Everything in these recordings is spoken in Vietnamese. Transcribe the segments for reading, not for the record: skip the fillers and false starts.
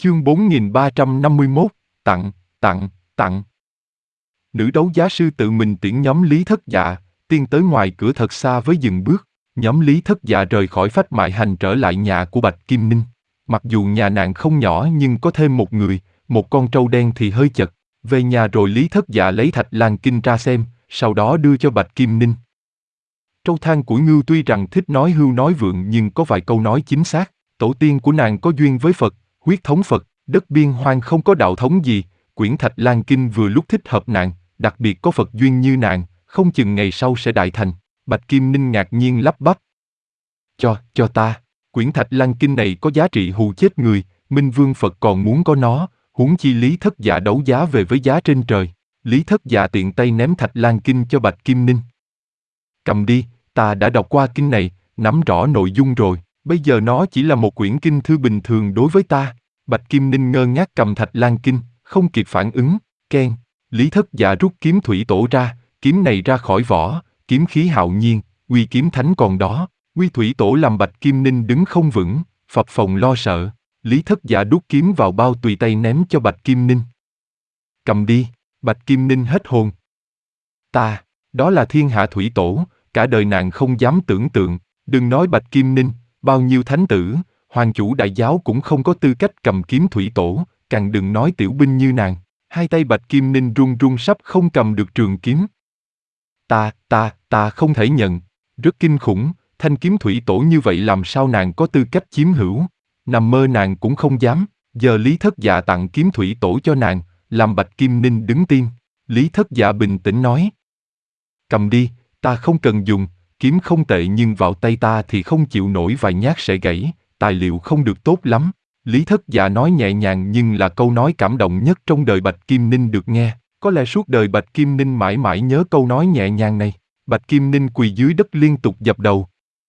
Chương 4351, tặng. Nữ đấu giá sư tự mình tiễn nhóm Lý Thất Dạ, tiến tới ngoài cửa thật xa với dừng bước. Nhóm Lý Thất Dạ rời khỏi phách mại hành trở lại nhà của Bạch Kim Ninh. Mặc dù nhà nàng không nhỏ nhưng có thêm một người, một con trâu đen thì hơi chật. Về nhà rồi Lý Thất Dạ lấy Thạch Lan Kinh ra xem, sau đó đưa cho Bạch Kim Ninh. Trâu than củi ngưu tuy rằng thích nói hưu nói vượng nhưng có vài câu nói chính xác. Tổ tiên của nàng có duyên với Phật, huyết thống Phật, đất biên hoang không có đạo thống gì, quyển Thạch Lan Kinh vừa lúc thích hợp nàng, đặc biệt có Phật duyên như nàng, không chừng ngày sau sẽ đại thành. Bạch Kim Ninh ngạc nhiên lắp bắp. Cho ta, quyển Thạch Lan Kinh này có giá trị hù chết người, Minh Vương Phật còn muốn có nó, huống chi Lý Thất Dạ đấu giá về với giá trên trời. Lý Thất Dạ tiện tay ném Thạch Lan Kinh cho Bạch Kim Ninh. Cầm đi, ta đã đọc qua kinh này, nắm rõ nội dung rồi, bây giờ nó chỉ là một quyển kinh thư bình thường đối với ta. Bạch Kim Ninh ngơ ngác cầm Thạch Lan Kinh, không kịp phản ứng, keng. Lý Thất Dạ rút kiếm thủy tổ ra, kiếm này ra khỏi vỏ, kiếm khí hạo nhiên, uy kiếm thánh còn đó. Uy thủy tổ làm Bạch Kim Ninh đứng không vững, phập phồng lo sợ. Lý Thất Dạ đút kiếm vào bao tùy tay ném cho Bạch Kim Ninh. Cầm đi, Bạch Kim Ninh hết hồn. Đó là thiên hạ thủy tổ, cả đời nàng không dám tưởng tượng, đừng nói Bạch Kim Ninh, bao nhiêu thánh tử, hoàng chủ đại giáo cũng không có tư cách cầm kiếm thủy tổ, càng đừng nói tiểu binh như nàng. Hai tay Bạch Kim Ninh run run sắp không cầm được trường kiếm. Ta không thể nhận, rất kinh khủng, thanh kiếm thủy tổ như vậy làm sao nàng có tư cách chiếm hữu, nằm mơ nàng cũng không dám, giờ Lý Thất Dạ tặng kiếm thủy tổ cho nàng, làm Bạch Kim Ninh đứng tim. Lý Thất Dạ bình tĩnh nói. Cầm đi, ta không cần dùng, kiếm không tệ nhưng vào tay ta thì không chịu nổi vài nhát sẽ gãy, tài liệu không được tốt lắm. Lý Thất Dạ nói nhẹ nhàng nhưng là câu nói cảm động nhất trong đời Bạch Kim Ninh được nghe, có lẽ suốt đời Bạch Kim Ninh mãi mãi nhớ câu nói nhẹ nhàng này. Bạch Kim Ninh quỳ dưới đất liên tục dập đầu.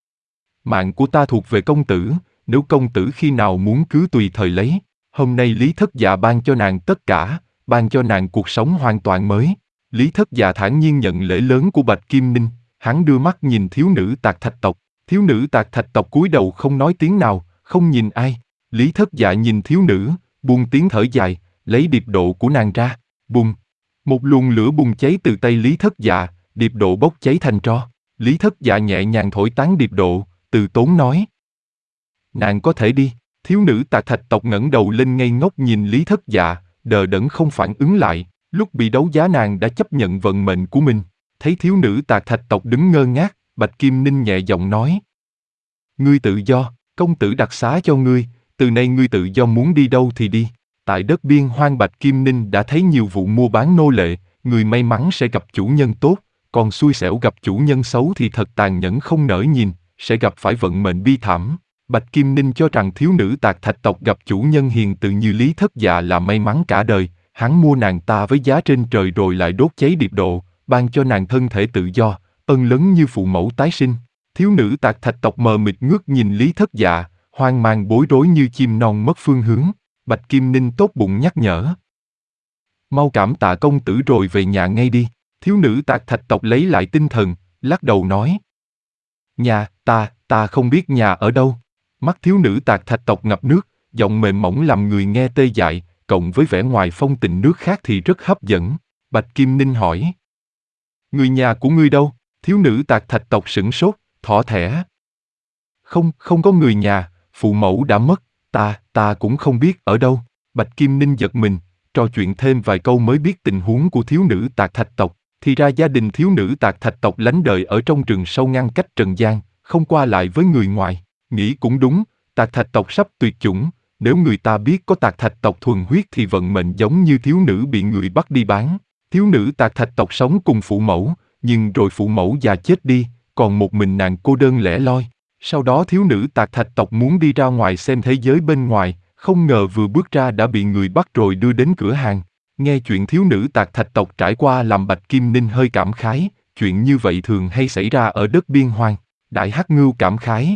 Mạng của ta thuộc về công tử, nếu công tử khi nào muốn cứ tùy thời lấy, hôm nay Lý Thất Dạ ban cho nàng tất cả, ban cho nàng cuộc sống hoàn toàn mới. Lý Thất Dạ thản nhiên nhận lễ lớn của Bạch Kim Ninh, hắn đưa mắt nhìn thiếu nữ Tạc Thạch tộc. Thiếu nữ Tạc Thạch tộc cúi đầu không nói tiếng nào, không nhìn ai. Lý Thất Dạ nhìn thiếu nữ, buông tiếng thở dài, lấy điệp độ của nàng ra, bùng. Một luồng lửa bùng cháy từ tay Lý Thất Dạ, điệp độ bốc cháy thành tro. Lý Thất Dạ nhẹ nhàng thổi tán điệp độ, từ tốn nói. Nàng có thể đi. Thiếu nữ Tạc Thạch tộc ngẩng đầu lên ngây ngốc nhìn Lý Thất Dạ, đờ đẫn không phản ứng lại. Lúc bị đấu giá nàng đã chấp nhận vận mệnh của mình. Thấy thiếu nữ Tạc Thạch tộc đứng ngơ ngác, Bạch Kim Ninh nhẹ giọng nói. Ngươi tự do, công tử đặc xá cho ngươi, từ nay ngươi tự do muốn đi đâu thì đi. Tại đất biên hoang Bạch Kim Ninh đã thấy nhiều vụ mua bán nô lệ, người may mắn sẽ gặp chủ nhân tốt, còn xui xẻo gặp chủ nhân xấu thì thật tàn nhẫn không nỡ nhìn, sẽ gặp phải vận mệnh bi thảm. Bạch Kim Ninh cho rằng thiếu nữ Tạc Thạch tộc gặp chủ nhân hiền từ như Lý Thất Dạ là may mắn cả đời, hắn mua nàng ta với giá trên trời rồi lại đốt cháy điệp độ, ban cho nàng thân thể tự do, ân lớn như phụ mẫu tái sinh. Thiếu nữ Tạc Thạch tộc mờ mịt ngước nhìn Lý Thất Dạ, hoang mang bối rối như chim non mất phương hướng. Bạch Kim Ninh tốt bụng nhắc nhở. Mau cảm tạ công tử rồi về nhà ngay đi. Thiếu nữ Tạc Thạch tộc lấy lại tinh thần, lắc đầu nói. Nhà, ta không biết nhà ở đâu. Mắt thiếu nữ Tạc Thạch tộc ngập nước, giọng mềm mỏng làm người nghe tê dại, cộng với vẻ ngoài phong tình nước khác thì rất hấp dẫn. Bạch Kim Ninh hỏi. Người nhà của ngươi đâu? Thiếu nữ Tạc Thạch tộc sửng sốt, thỏ thẻ. Không có người nhà, phụ mẫu đã mất, ta cũng không biết ở đâu. Bạch Kim Ninh giật mình, trò chuyện thêm vài câu mới biết tình huống của thiếu nữ Tạc Thạch tộc. Thì ra gia đình thiếu nữ Tạc Thạch tộc lánh đời ở trong rừng sâu ngăn cách trần gian, không qua lại với người ngoài. Nghĩ cũng đúng, Tạc Thạch tộc sắp tuyệt chủng, nếu người ta biết có Tạc Thạch tộc thuần huyết thì vận mệnh giống như thiếu nữ bị người bắt đi bán. Thiếu nữ Tạc Thạch tộc sống cùng phụ mẫu, nhưng rồi phụ mẫu già chết đi, còn một mình nàng cô đơn lẻ loi. Sau đó thiếu nữ Tạc Thạch tộc muốn đi ra ngoài xem thế giới bên ngoài, không ngờ vừa bước ra đã bị người bắt rồi đưa đến cửa hàng. Nghe chuyện thiếu nữ Tạc Thạch tộc trải qua làm Bạch Kim Ninh hơi cảm khái, chuyện như vậy thường hay xảy ra ở đất biên hoang. Đại Hắc Ngưu cảm khái.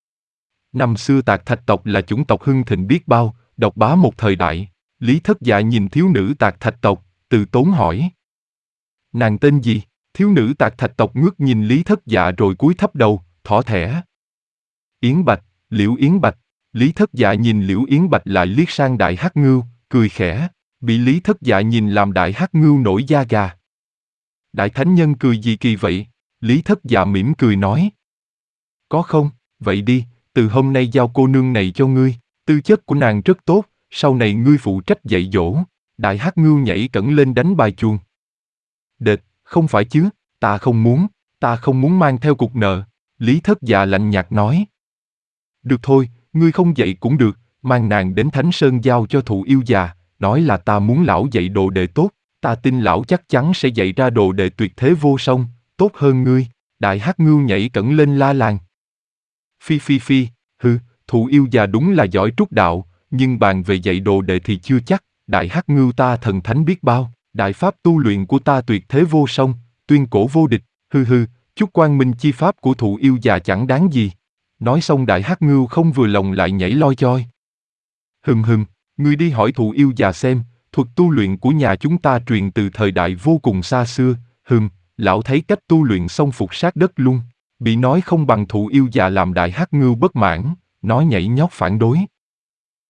Năm xưa Tạc Thạch tộc là chủng tộc hưng thịnh biết bao, độc bá một thời đại. Lý Thất Dạ nhìn thiếu nữ Tạc Thạch tộc, từ tốn hỏi. Nàng tên gì? Thiếu nữ Tạc Thạch tộc ngước nhìn Lý Thất Dạ rồi cúi thấp đầu, thỏ thẻ. Yến Bạch, Liễu Yến Bạch. Lý Thất Dạ nhìn Liễu Yến Bạch lại liếc sang Đại Hắc Ngưu, cười khẽ. Bị Lý Thất Dạ nhìn làm Đại Hắc Ngưu nổi da gà. Đại Thánh Nhân cười gì kỳ vậy? Lý Thất Dạ mỉm cười nói. Có không, vậy đi, từ hôm nay giao cô nương này cho ngươi, tư chất của nàng rất tốt, sau này ngươi phụ trách dạy dỗ. Đại Hắc Ngưu nhảy cẫng lên đánh bài chuông. Đệt, không phải chứ, ta không muốn mang theo cục nợ. Lý Thất Dạ lạnh nhạt nói. Được thôi, ngươi không dạy cũng được, mang nàng đến Thánh Sơn giao cho Thụ Yêu già, nói là ta muốn lão dạy đồ đệ tốt, ta tin lão chắc chắn sẽ dạy ra đồ đệ tuyệt thế vô song, tốt hơn ngươi. Đại Hắc Ngưu nhảy cẫng lên la làng. Phi phi phi, hừ, Thụ Yêu già đúng là giỏi trút đạo, nhưng bàn về dạy đồ đệ thì chưa chắc. Đại Hắc Ngưu ta thần thánh biết bao, đại pháp tu luyện của ta tuyệt thế vô song, tuyên cổ vô địch, hừ, chút quang minh chi pháp của Thụ Yêu già chẳng đáng gì. Nói xong Đại Hắc Ngưu không vừa lòng lại nhảy loi choi. Ngươi đi hỏi Thụ Yêu già xem, thuật tu luyện của nhà chúng ta truyền từ thời đại vô cùng xa xưa, lão thấy cách tu luyện xong phục sát đất luôn. Bị nói không bằng Thụ Yêu già làm Đại Hắc Ngưu bất mãn, nói nhảy nhót phản đối.